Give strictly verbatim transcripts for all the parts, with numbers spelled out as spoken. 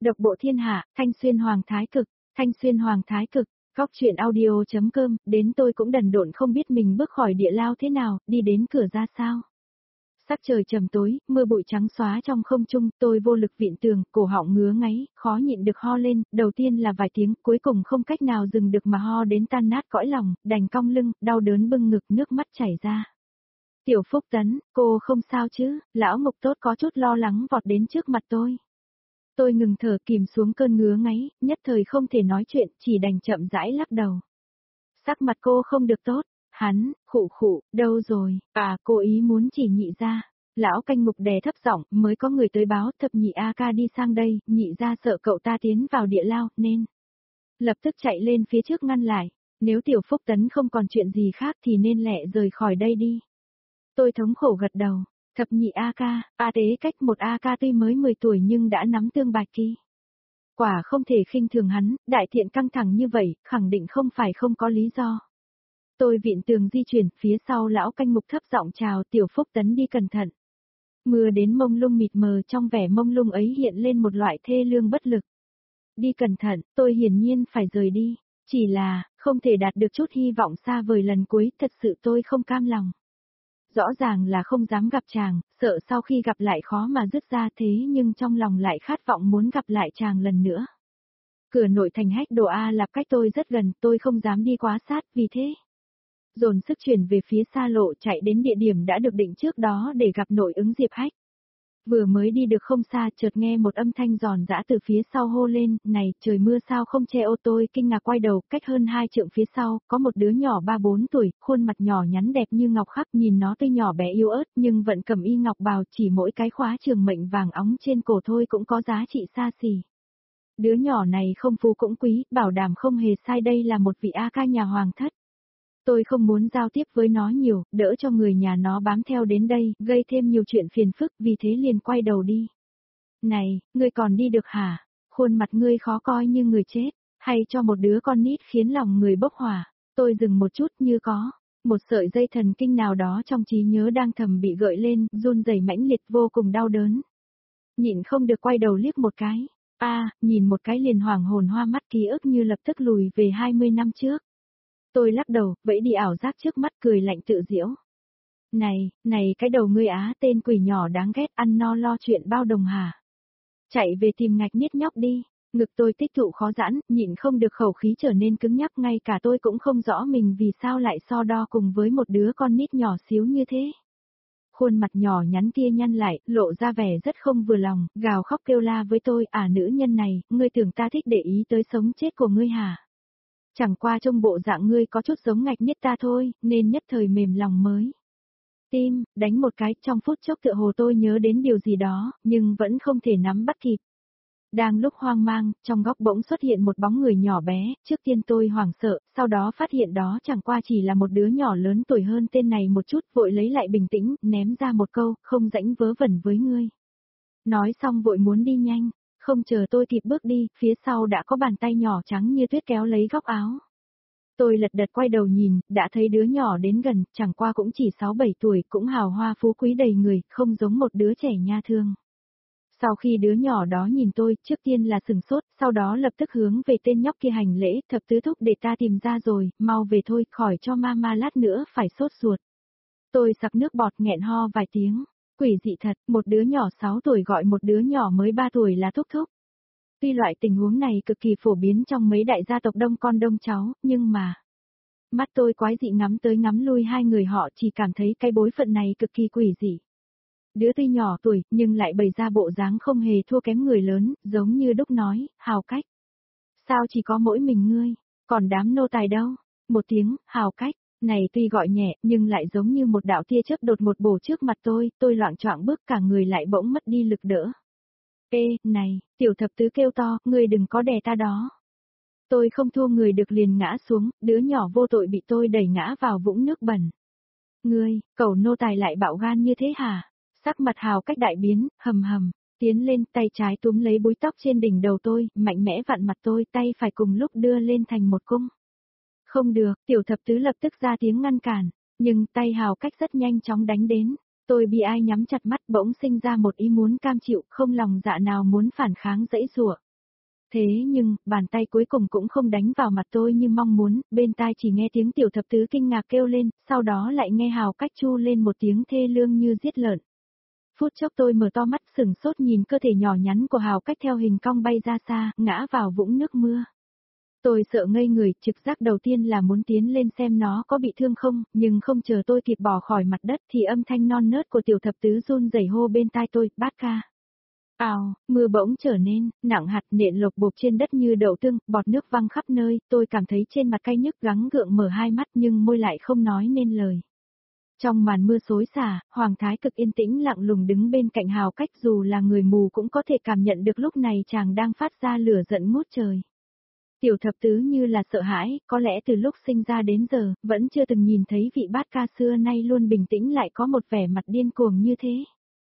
Độc bộ thiên hạ, Thanh Xuyên Hoàng Thái Cực, Thanh Xuyên Hoàng Thái Cực, góc chuyện audio.com, đến tôi cũng đần độn không biết mình bước khỏi địa lao thế nào, đi đến cửa ra sao. Sắc trời trầm tối, mưa bụi trắng xóa trong không trung, tôi vô lực vịn tường, cổ họng ngứa ngáy, khó nhịn được ho lên, đầu tiên là vài tiếng, cuối cùng không cách nào dừng được mà ho đến tan nát cõi lòng, đành cong lưng, đau đớn bưng ngực, nước mắt chảy ra. Tiểu Phúc Tấn, cô không sao chứ? Lão Mục Tốt có chút lo lắng vọt đến trước mặt tôi. Tôi ngừng thở kìm xuống cơn ngứa ngáy, nhất thời không thể nói chuyện, chỉ đành chậm rãi lắc đầu. Sắc mặt cô không được tốt, hắn, khụ khụ, đâu rồi, à cô ý muốn chỉ nhị ra. Lão canh ngục đè thấp giọng, mới có người tới báo thập nhị A ca đi sang đây, nhị ra sợ cậu ta tiến vào địa lao, nên lập tức chạy lên phía trước ngăn lại, nếu Tiểu Phúc Tấn không còn chuyện gì khác thì nên lẹ rời khỏi đây đi. Tôi thống khổ gật đầu. Thập nhị A ca, A tế cách một A ca tuy mới mười tuổi nhưng đã nắm tương bạch kỳ. Quả không thể khinh thường hắn, đại thiện căng thẳng như vậy, khẳng định không phải không có lý do. Tôi vịn tường di chuyển, phía sau lão canh mục thấp giọng chào Tiểu Phúc Tấn đi cẩn thận. Mưa đến mông lung mịt mờ, trong vẻ mông lung ấy hiện lên một loại thê lương bất lực. Đi cẩn thận, tôi hiển nhiên phải rời đi, chỉ là, không thể đạt được chút hy vọng xa vời lần cuối, thật sự tôi không cam lòng. Rõ ràng là không dám gặp chàng, sợ sau khi gặp lại khó mà dứt ra thế nhưng trong lòng lại khát vọng muốn gặp lại chàng lần nữa. Cửa nội thành Hách Đồ A Lạp cách tôi rất gần, tôi không dám đi quá sát, vì thế dồn sức chuyển về phía xa lộ chạy đến địa điểm đã được định trước đó để gặp nội ứng Diệp Hách. Vừa mới đi được không xa chợt nghe một âm thanh giòn giã từ phía sau hô lên, này trời mưa sao không che ô, tôi kinh ngạc quay đầu, cách hơn hai trượng phía sau, có một đứa nhỏ ba bốn tuổi, khuôn mặt nhỏ nhắn đẹp như ngọc khắc, nhìn nó tuy nhỏ bé yếu ớt nhưng vẫn cầm y ngọc bào, chỉ mỗi cái khóa trường mệnh vàng óng trên cổ thôi cũng có giá trị xa xỉ. Đứa nhỏ này không phú cũng quý, bảo đảm không hề sai, đây là một vị A ca nhà hoàng thất. Tôi không muốn giao tiếp với nó nhiều, đỡ cho người nhà nó bám theo đến đây, gây thêm nhiều chuyện phiền phức, vì thế liền quay đầu đi. Này, ngươi còn đi được hả? Khuôn mặt ngươi khó coi như người chết, hay cho một đứa con nít khiến lòng người bốc hỏa. Tôi dừng một chút như có một sợi dây thần kinh nào đó trong trí nhớ đang thầm bị gợi lên, run rẩy mãnh liệt vô cùng đau đớn. Nhịn không được quay đầu liếc một cái. A, à, nhìn một cái liền hoàng hồn hoa mắt, ký ức như lập tức lùi về hai mươi năm trước. Tôi lắc đầu, vẫy đi ảo giác trước mắt, cười lạnh tự giễu. Này, này cái đầu ngươi á, tên quỷ nhỏ đáng ghét, ăn no lo chuyện bao đồng hả? Chạy về tìm ngạch niết nhóc đi. Ngực tôi tích tụ khó giãn, nhịn không được khẩu khí trở nên cứng nhắc, ngay cả tôi cũng không rõ mình vì sao lại so đo cùng với một đứa con nít nhỏ xíu như thế. Khuôn mặt nhỏ nhắn kia nhăn lại, lộ ra vẻ rất không vừa lòng, gào khóc kêu la với tôi, à nữ nhân này, ngươi tưởng ta thích để ý tới sống chết của ngươi hả? Chẳng qua trông bộ dạng ngươi có chút giống ngạch niết ta thôi, nên nhất thời mềm lòng mới. Tim, đánh một cái, trong phút chốc tựa hồ tôi nhớ đến điều gì đó, nhưng vẫn không thể nắm bắt kịp. Đang lúc hoang mang, trong góc bỗng xuất hiện một bóng người nhỏ bé, trước tiên tôi hoảng sợ, sau đó phát hiện đó chẳng qua chỉ là một đứa nhỏ lớn tuổi hơn tên này một chút, vội lấy lại bình tĩnh, ném ra một câu, không rãnh vớ vẩn với ngươi. Nói xong vội muốn đi nhanh. Không chờ tôi kịp bước đi, phía sau đã có bàn tay nhỏ trắng như tuyết kéo lấy góc áo. Tôi lật đật quay đầu nhìn, đã thấy đứa nhỏ đến gần, chẳng qua cũng chỉ sáu bảy tuổi, cũng hào hoa phú quý đầy người, không giống một đứa trẻ nha thương. Sau khi đứa nhỏ đó nhìn tôi, trước tiên là sừng sốt, sau đó lập tức hướng về tên nhóc kia hành lễ, thập tứ thúc để ta tìm ra rồi, mau về thôi, khỏi cho mama lát nữa phải sốt ruột. Tôi sặc nước bọt nghẹn ho vài tiếng. Quỷ dị thật, một đứa nhỏ sáu tuổi gọi một đứa nhỏ mới ba tuổi là thúc thúc. Tuy loại tình huống này cực kỳ phổ biến trong mấy đại gia tộc đông con đông cháu, nhưng mà mắt tôi quái dị ngắm tới ngắm lui hai người họ, chỉ cảm thấy cái bối phận này cực kỳ quỷ dị. Đứa tuy nhỏ tuổi, nhưng lại bày ra bộ dáng không hề thua kém người lớn, giống như đúc nói, hào cách. Sao chỉ có mỗi mình ngươi, còn đám nô tài đâu? Một tiếng, hào cách. Này tuy gọi nhẹ, nhưng lại giống như một đạo tia chớp đột một bổ trước mặt tôi, tôi loạng choạng bước cả người lại bỗng mất đi lực đỡ. Ê, này, tiểu thập tứ kêu to, ngươi đừng có đè ta đó. Tôi không thua người được liền ngã xuống, đứa nhỏ vô tội bị tôi đẩy ngã vào vũng nước bẩn. Ngươi, cẩu nô tài lại bạo gan như thế hả? Sắc mặt hào cách đại biến, hầm hầm, tiến lên tay trái túm lấy búi tóc trên đỉnh đầu tôi, mạnh mẽ vặn mặt tôi, tay phải cùng lúc đưa lên thành một cung. Không được, tiểu thập tứ lập tức ra tiếng ngăn cản, nhưng tay hào cách rất nhanh chóng đánh đến. Tôi bị ai nhắm chặt mắt bỗng sinh ra một ý muốn cam chịu, không lòng dạ nào muốn phản kháng dãy giụa. Thế nhưng, bàn tay cuối cùng cũng không đánh vào mặt tôi như mong muốn, bên tai chỉ nghe tiếng tiểu thập tứ kinh ngạc kêu lên, sau đó lại nghe Hào Cách chu lên một tiếng thê lương như giết lợn. Phút chốc tôi mở to mắt sừng sốt nhìn cơ thể nhỏ nhắn của Hào Cách theo hình cong bay ra xa, ngã vào vũng nước mưa. Tôi sợ ngây người, trực giác đầu tiên là muốn tiến lên xem nó có bị thương không, nhưng không chờ tôi kịp bỏ khỏi mặt đất thì âm thanh non nớt của tiểu thập tứ run rẩy hô bên tai tôi, bát ca. Ào, mưa bỗng trở nên, nặng hạt nện lộc bộp trên đất như đậu tương, bọt nước văng khắp nơi, tôi cảm thấy trên mặt cay nhức gắng gượng mở hai mắt nhưng môi lại không nói nên lời. Trong màn mưa xối xả, Hoàng Thái Cực yên tĩnh lặng lùng đứng bên cạnh Hào Cách dù là người mù cũng có thể cảm nhận được lúc này chàng đang phát ra lửa giận ngút trời. Tiểu thập tứ như là sợ hãi, có lẽ từ lúc sinh ra đến giờ, vẫn chưa từng nhìn thấy vị bát ca xưa nay luôn bình tĩnh lại có một vẻ mặt điên cuồng như thế.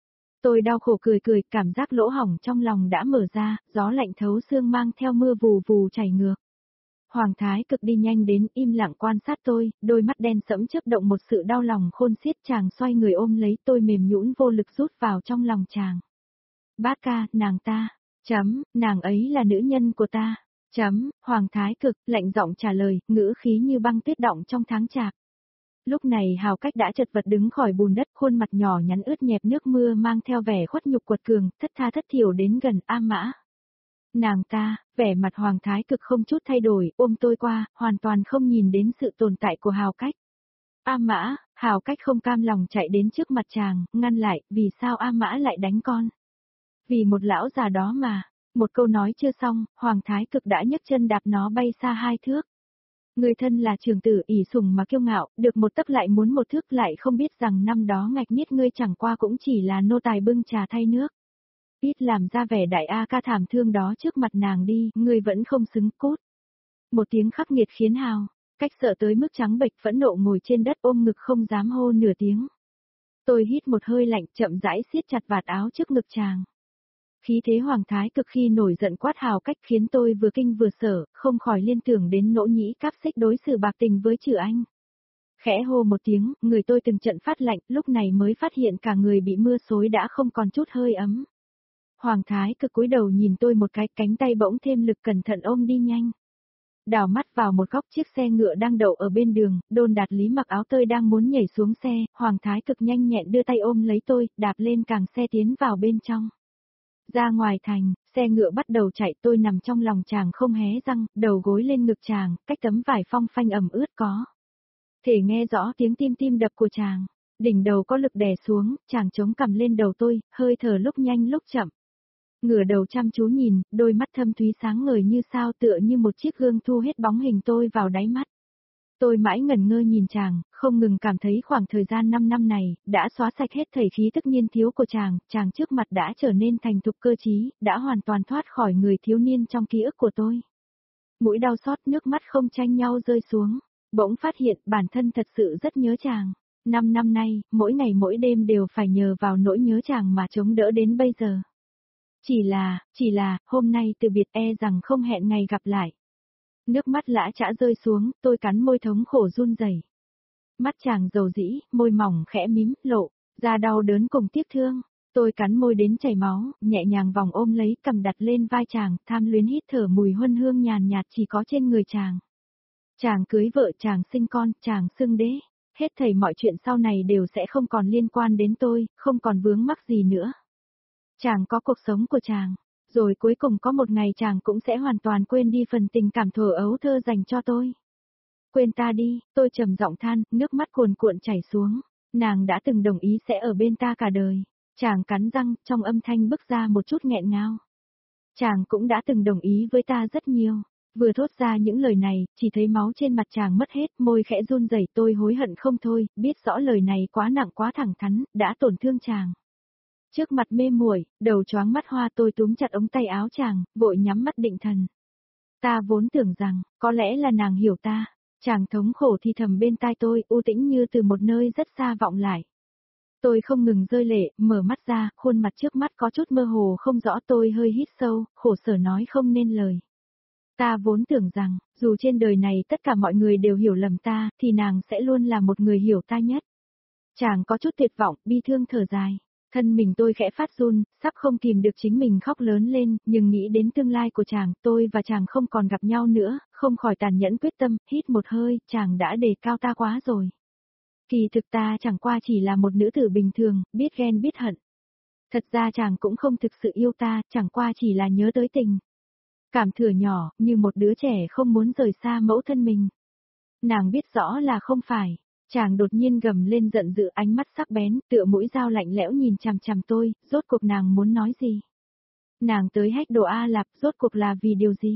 Tôi đau khổ cười cười, cảm giác lỗ hổng trong lòng đã mở ra, gió lạnh thấu xương mang theo mưa vù vù chảy ngược. Hoàng Thái Cực đi nhanh đến im lặng quan sát tôi, đôi mắt đen sẫm chớp động một sự đau lòng khôn xiết, chàng xoay người ôm lấy tôi mềm nhũn vô lực rút vào trong lòng chàng. Bát ca, nàng ta, chấm, nàng ấy là nữ nhân của ta, chấm, Hoàng Thái Cực, lạnh giọng trả lời, ngữ khí như băng tuyết động trong tháng chạp. Lúc này Hào Cách đã chật vật đứng khỏi bùn đất, khuôn mặt nhỏ nhắn ướt nhẹp nước mưa mang theo vẻ khuất nhục quật cường, thất tha thất thiểu đến gần A Mã. Nàng ta, vẻ mặt Hoàng Thái Cực không chút thay đổi, ôm tôi qua, hoàn toàn không nhìn đến sự tồn tại của Hào Cách. A Mã, Hào Cách không cam lòng chạy đến trước mặt chàng, ngăn lại, vì sao A Mã lại đánh con? Vì một lão già đó mà. Một câu nói chưa xong, Hoàng Thái Cực đã nhấc chân đạp nó bay xa hai thước. Người thân là trưởng tử ỷ sủng mà kiêu ngạo, được một tấc lại muốn một thước, lại không biết rằng năm đó ngạch niết ngươi chẳng qua cũng chỉ là nô tài bưng trà thay nước. Ít làm ra vẻ đại A ca thảm thương đó trước mặt nàng đi, ngươi vẫn không xứng cốt. Một tiếng khắc nghiệt khiến Hào Cách sợ tới mức trắng bệch phẫn nộ ngồi trên đất ôm ngực không dám hô nửa tiếng. Tôi hít một hơi lạnh chậm rãi siết chặt vạt áo trước ngực chàng. Khí thế Hoàng Thái Cực khi nổi giận quát Hào Cách khiến tôi vừa kinh vừa sợ, không khỏi liên tưởng đến nỗ nhĩ cáp xích đối xử bạc tình với Trử Anh. Khẽ hô một tiếng, người tôi từng trận phát lạnh, lúc này mới phát hiện cả người bị mưa xối đã không còn chút hơi ấm. Hoàng Thái Cực cúi đầu nhìn tôi một cái, cánh tay bỗng thêm lực cẩn thận ôm đi nhanh. Đảo mắt vào một góc chiếc xe ngựa đang đậu ở bên đường, Đôn Đạt Lý mặc áo tơi đang muốn nhảy xuống xe, Hoàng Thái Cực nhanh nhẹn đưa tay ôm lấy tôi, đạp lên càng xe tiến vào bên trong. Ra ngoài thành, xe ngựa bắt đầu chạy, tôi nằm trong lòng chàng không hé răng, đầu gối lên ngực chàng, cách tấm vải phong phanh ẩm ướt có thể nghe rõ tiếng tim tim đập của chàng. Đỉnh đầu có lực đè xuống, chàng chống cằm lên đầu tôi, hơi thở lúc nhanh lúc chậm. Ngửa đầu chăm chú nhìn, đôi mắt thâm thúy sáng ngời như sao, tựa như một chiếc gương thu hết bóng hình tôi vào đáy mắt. Tôi mãi ngẩn ngơ nhìn chàng, không ngừng cảm thấy khoảng thời gian năm năm này, đã xóa sạch hết thảy khí tức niên thiếu của chàng, chàng trước mặt đã trở nên thành thục cơ trí, đã hoàn toàn thoát khỏi người thiếu niên trong ký ức của tôi. Mũi đau xót, nước mắt không tranh nhau rơi xuống, bỗng phát hiện bản thân thật sự rất nhớ chàng. Năm năm nay, mỗi ngày mỗi đêm đều phải nhờ vào nỗi nhớ chàng mà chống đỡ đến bây giờ. Chỉ là, chỉ là, hôm nay từ biệt e rằng không hẹn ngày gặp lại. Nước mắt lã chã rơi xuống, tôi cắn môi thống khổ run rẩy. Mắt chàng dầu dĩ, môi mỏng khẽ mím, lộ ra đau đớn cùng tiếc thương. Tôi cắn môi đến chảy máu, nhẹ nhàng vòng ôm lấy, cầm đặt lên vai chàng, tham luyến hít thở mùi huân hương nhàn nhạt chỉ có trên người chàng. Chàng cưới vợ, chàng sinh con, chàng xưng đế. Hết thảy mọi chuyện sau này đều sẽ không còn liên quan đến tôi, không còn vướng mắc gì nữa. Chàng có cuộc sống của chàng. Rồi cuối cùng có một ngày chàng cũng sẽ hoàn toàn quên đi phần tình cảm thuở ấu thơ dành cho tôi. Quên ta đi, tôi trầm giọng than, nước mắt cuồn cuộn chảy xuống. Nàng đã từng đồng ý sẽ ở bên ta cả đời. Chàng cắn răng, trong âm thanh bứt ra một chút nghẹn ngào. Chàng cũng đã từng đồng ý với ta rất nhiều. Vừa thốt ra những lời này, chỉ thấy máu trên mặt chàng mất hết, môi khẽ run rẩy, tôi hối hận không thôi, biết rõ lời này quá nặng quá thẳng thắn, đã tổn thương chàng. Trước mặt mê muội, đầu choáng mắt hoa, tôi túm chặt ống tay áo chàng, vội nhắm mắt định thần. Ta vốn tưởng rằng, có lẽ là nàng hiểu ta. Chàng thống khổ thì thầm bên tai tôi, u tĩnh như từ một nơi rất xa vọng lại. Tôi không ngừng rơi lệ, mở mắt ra, khuôn mặt trước mắt có chút mơ hồ không rõ, tôi hơi hít sâu, khổ sở nói không nên lời. Ta vốn tưởng rằng, dù trên đời này tất cả mọi người đều hiểu lầm ta, thì nàng sẽ luôn là một người hiểu ta nhất. Chàng có chút tuyệt vọng, bi thương thở dài. Thân mình tôi khẽ phát run, sắp không kìm được chính mình khóc lớn lên, nhưng nghĩ đến tương lai của chàng, tôi và chàng không còn gặp nhau nữa, không khỏi tàn nhẫn quyết tâm, hít một hơi, chàng đã đề cao ta quá rồi. Kỳ thực ta chẳng qua chỉ là một nữ tử bình thường, biết ghen biết hận. Thật ra chàng cũng không thực sự yêu ta, chẳng qua chỉ là nhớ tới tình. Cảm thừa nhỏ, như một đứa trẻ không muốn rời xa mẫu thân mình. Nàng biết rõ là không phải. Chàng đột nhiên gầm lên giận dữ, ánh mắt sắc bén, tựa mũi dao lạnh lẽo nhìn chằm chằm tôi, rốt cuộc nàng muốn nói gì? Nàng tới hách đồ A Lạp, rốt cuộc là vì điều gì?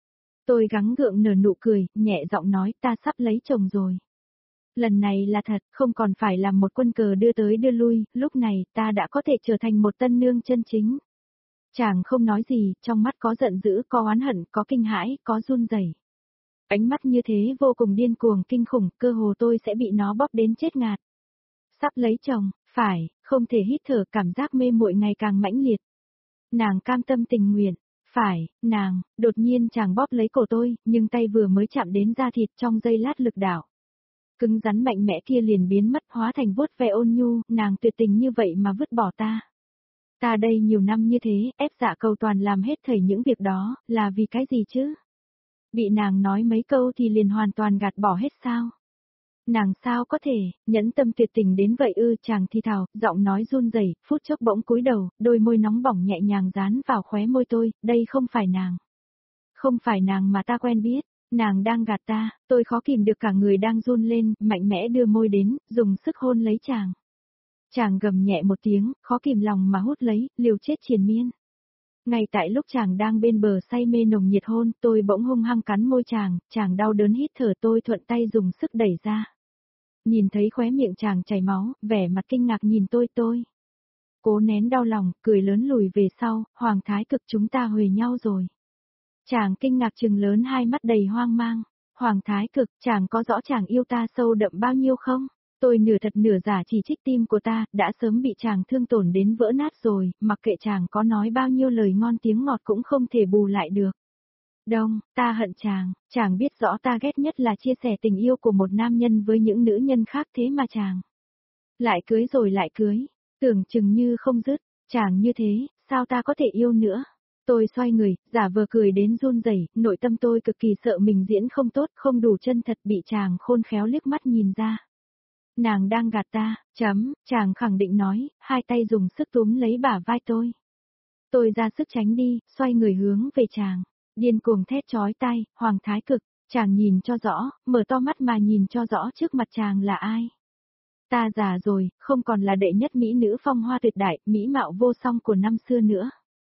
Tôi gắng gượng nở nụ cười, nhẹ giọng nói, ta sắp lấy chồng rồi. Lần này là thật, không còn phải là một quân cờ đưa tới đưa lui, lúc này ta đã có thể trở thành một tân nương chân chính. Chàng không nói gì, trong mắt có giận dữ, có oán hận, có kinh hãi, có run rẩy. Ánh mắt như thế vô cùng điên cuồng kinh khủng, cơ hồ tôi sẽ bị nó bóp đến chết ngạt. Sắp lấy chồng, phải, không thể hít thở, cảm giác mê muội ngày càng mãnh liệt. Nàng cam tâm tình nguyện, phải, nàng, đột nhiên chàng bóp lấy cổ tôi, nhưng tay vừa mới chạm đến da thịt trong giây lát lực đảo. Cứng rắn mạnh mẽ kia liền biến mất, hóa thành vuốt ve ôn nhu, nàng tuyệt tình như vậy mà vứt bỏ ta. Ta đây nhiều năm như thế, ép dạ cầu toàn làm hết thảy những việc đó, là vì cái gì chứ? Bị nàng nói mấy câu thì liền hoàn toàn gạt bỏ hết sao? Nàng sao có thể, nhẫn tâm tuyệt tình đến vậy ư? Chàng thi thào, giọng nói run rẩy, phút chốc bỗng cúi đầu, đôi môi nóng bỏng nhẹ nhàng dán vào khóe môi tôi, đây không phải nàng. Không phải nàng mà ta quen biết, nàng đang gạt ta, tôi khó kìm được cả người đang run lên, mạnh mẽ đưa môi đến, dùng sức hôn lấy chàng. Chàng gầm nhẹ một tiếng, khó kìm lòng mà hút lấy, liều chết triền miên. Ngay tại lúc chàng đang bên bờ say mê nồng nhiệt hôn, tôi bỗng hung hăng cắn môi chàng, chàng đau đớn hít thở, tôi thuận tay dùng sức đẩy ra. Nhìn thấy khóe miệng chàng chảy máu, vẻ mặt kinh ngạc nhìn tôi tôi. Cố nén đau lòng, cười lớn lùi về sau, Hoàng Thái Cực, chúng ta huề nhau rồi. Chàng kinh ngạc trừng lớn hai mắt đầy hoang mang. Hoàng Thái Cực, chàng có rõ chàng yêu ta sâu đậm bao nhiêu không? Tôi nửa thật nửa giả chỉ trích tim của ta, đã sớm bị chàng thương tổn đến vỡ nát rồi, mặc kệ chàng có nói bao nhiêu lời ngon tiếng ngọt cũng không thể bù lại được. Đông, ta hận chàng, chàng biết rõ ta ghét nhất là chia sẻ tình yêu của một nam nhân với những nữ nhân khác, thế mà chàng lại cưới rồi lại cưới, tưởng chừng như không dứt, chàng như thế, sao ta có thể yêu nữa? Tôi xoay người, giả vờ cười đến run rẩy, nội tâm tôi cực kỳ sợ mình diễn không tốt, không đủ chân thật, bị chàng khôn khéo liếc mắt nhìn ra. Nàng đang gạt ta, chấm, chàng khẳng định nói, hai tay dùng sức túm lấy bả vai tôi. Tôi ra sức tránh đi, xoay người hướng về chàng, điên cuồng thét chói tai, Hoàng Thái Cực, chàng nhìn cho rõ, mở to mắt mà nhìn cho rõ trước mặt chàng là ai. Ta già rồi, không còn là đệ nhất mỹ nữ phong hoa tuyệt đại, mỹ mạo vô song của năm xưa nữa.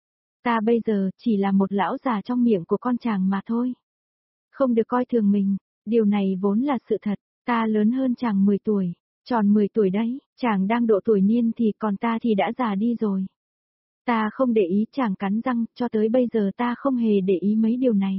Ta bây giờ chỉ là một lão già trong miệng của con chàng mà thôi. Không được coi thường mình, điều này vốn là sự thật, ta lớn hơn chàng mười tuổi, tròn mười tuổi đấy, chàng đang độ tuổi niên thì còn ta thì đã già đi rồi. Ta không để ý, chàng cắn răng, cho tới bây giờ ta không hề để ý mấy điều này.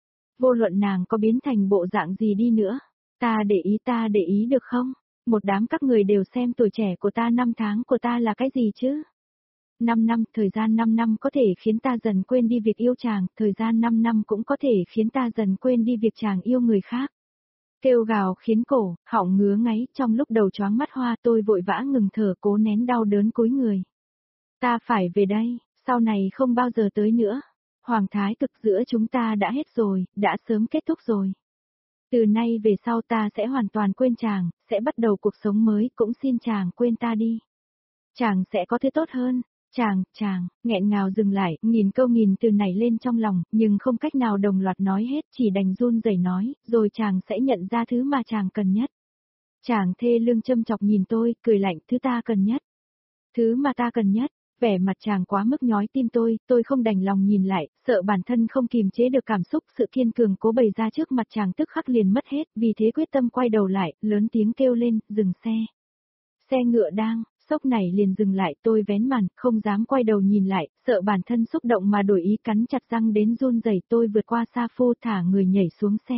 Vô luận nàng có biến thành bộ dạng gì đi nữa, ta để ý ta để ý được không? Một đám các người đều xem tuổi trẻ của ta, năm tháng của ta là cái gì chứ? Năm năm, thời gian năm năm có thể khiến ta dần quên đi việc yêu chàng, thời gian năm năm cũng có thể khiến ta dần quên đi việc chàng yêu người khác. Kêu gào khiến cổ, họng ngứa ngáy, trong lúc đầu choáng mắt hoa tôi vội vã ngừng thở, cố nén đau đớn cúi người. Ta phải về đây, sau này không bao giờ tới nữa. Hoàng Thái Cực, giữa chúng ta đã hết rồi, đã sớm kết thúc rồi. Từ nay về sau ta sẽ hoàn toàn quên chàng, sẽ bắt đầu cuộc sống mới, cũng xin chàng quên ta đi. Chàng sẽ có thứ tốt hơn. Chàng, chàng, nghẹn ngào dừng lại, nghìn câu nghìn từ nảy lên trong lòng, nhưng không cách nào đồng loạt nói hết, chỉ đành run rẩy nói, rồi chàng sẽ nhận ra thứ mà chàng cần nhất. Chàng thê lương châm chọc nhìn tôi, cười lạnh, thứ ta cần nhất. Thứ mà ta cần nhất, vẻ mặt chàng quá mức nhói tim tôi, tôi không đành lòng nhìn lại, sợ bản thân không kìm chế được cảm xúc, sự kiên cường cố bày ra trước mặt chàng tức khắc liền mất hết, vì thế quyết tâm quay đầu lại, lớn tiếng kêu lên, dừng xe. Xe ngựa đang, sốc này liền dừng lại, tôi vén màn, không dám quay đầu nhìn lại, sợ bản thân xúc động mà đổi ý, cắn chặt răng đến run rẩy, tôi vượt qua Sa Phu, thả người nhảy xuống xe.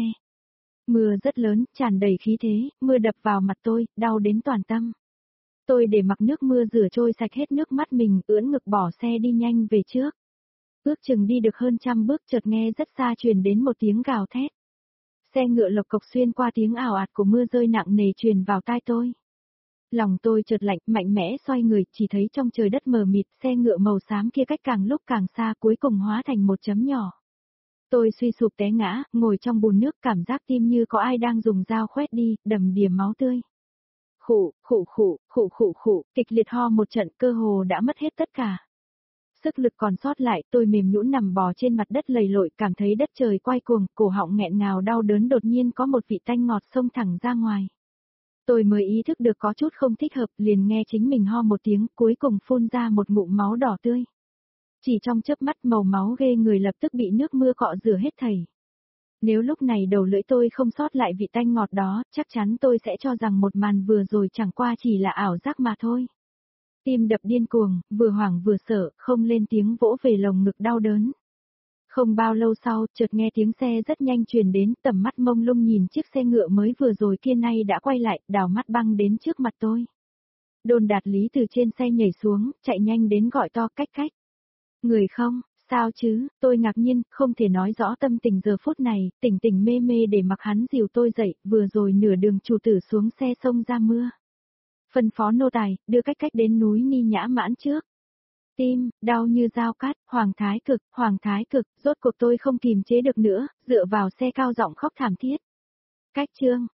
Mưa rất lớn, tràn đầy khí thế, mưa đập vào mặt tôi, đau đến toàn tâm. Tôi để mặc nước mưa rửa trôi sạch hết nước mắt mình, ưỡn ngực bỏ xe đi nhanh về trước. Ước chừng đi được hơn trăm bước, chợt nghe rất xa truyền đến một tiếng gào thét. Xe ngựa lộc cộc xuyên qua tiếng ảo ạt của mưa rơi nặng nề truyền vào tai tôi. Lòng tôi chợt lạnh, mạnh mẽ xoay người, chỉ thấy trong trời đất mờ mịt, xe ngựa màu xám kia cách càng lúc càng xa, cuối cùng hóa thành một chấm nhỏ. Tôi suy sụp té ngã, ngồi trong bùn nước, cảm giác tim như có ai đang dùng dao khoét đi, đầm đìa máu tươi. Khụ, khụ khụ, khụ khụ khụ, kịch liệt ho một trận, cơ hồ đã mất hết tất cả. Sức lực còn sót lại, tôi mềm nhũn nằm bò trên mặt đất lầy lội, cảm thấy đất trời quay cuồng, cổ họng nghẹn ngào đau đớn, đột nhiên có một vị tanh ngọt xông thẳng ra ngoài. Tôi mới ý thức được có chút không thích hợp, liền nghe chính mình ho một tiếng, cuối cùng phun ra một ngụm máu đỏ tươi. Chỉ trong chớp mắt, màu máu ghê người lập tức bị nước mưa cọ rửa hết thảy. Nếu lúc này đầu lưỡi tôi không sót lại vị tanh ngọt đó, chắc chắn tôi sẽ cho rằng một màn vừa rồi chẳng qua chỉ là ảo giác mà thôi. Tim đập điên cuồng, vừa hoảng vừa sợ, không lên tiếng, vỗ về lồng ngực đau đớn. Không bao lâu sau, chợt nghe tiếng xe rất nhanh truyền đến, tầm mắt mông lung nhìn chiếc xe ngựa mới vừa rồi kia nay đã quay lại, đảo mắt băng đến trước mặt tôi. Đôn Đạt Lý từ trên xe nhảy xuống, chạy nhanh đến gọi to, cách cách. Người không, sao chứ, tôi ngạc nhiên, không thể nói rõ tâm tình giờ phút này, tỉnh tỉnh mê mê để mặc hắn dìu tôi dậy, vừa rồi nửa đường chủ tử xuống xe xông ra mưa. Phân phó nô tài, đưa cách cách đến núi Ni Nhã Mãn trước. Tim, đau như dao cắt, Hoàng Thái Cực, Hoàng Thái Cực, rốt cuộc tôi không kìm chế được nữa, dựa vào xe cao giọng khóc thảm thiết. Cách Trương,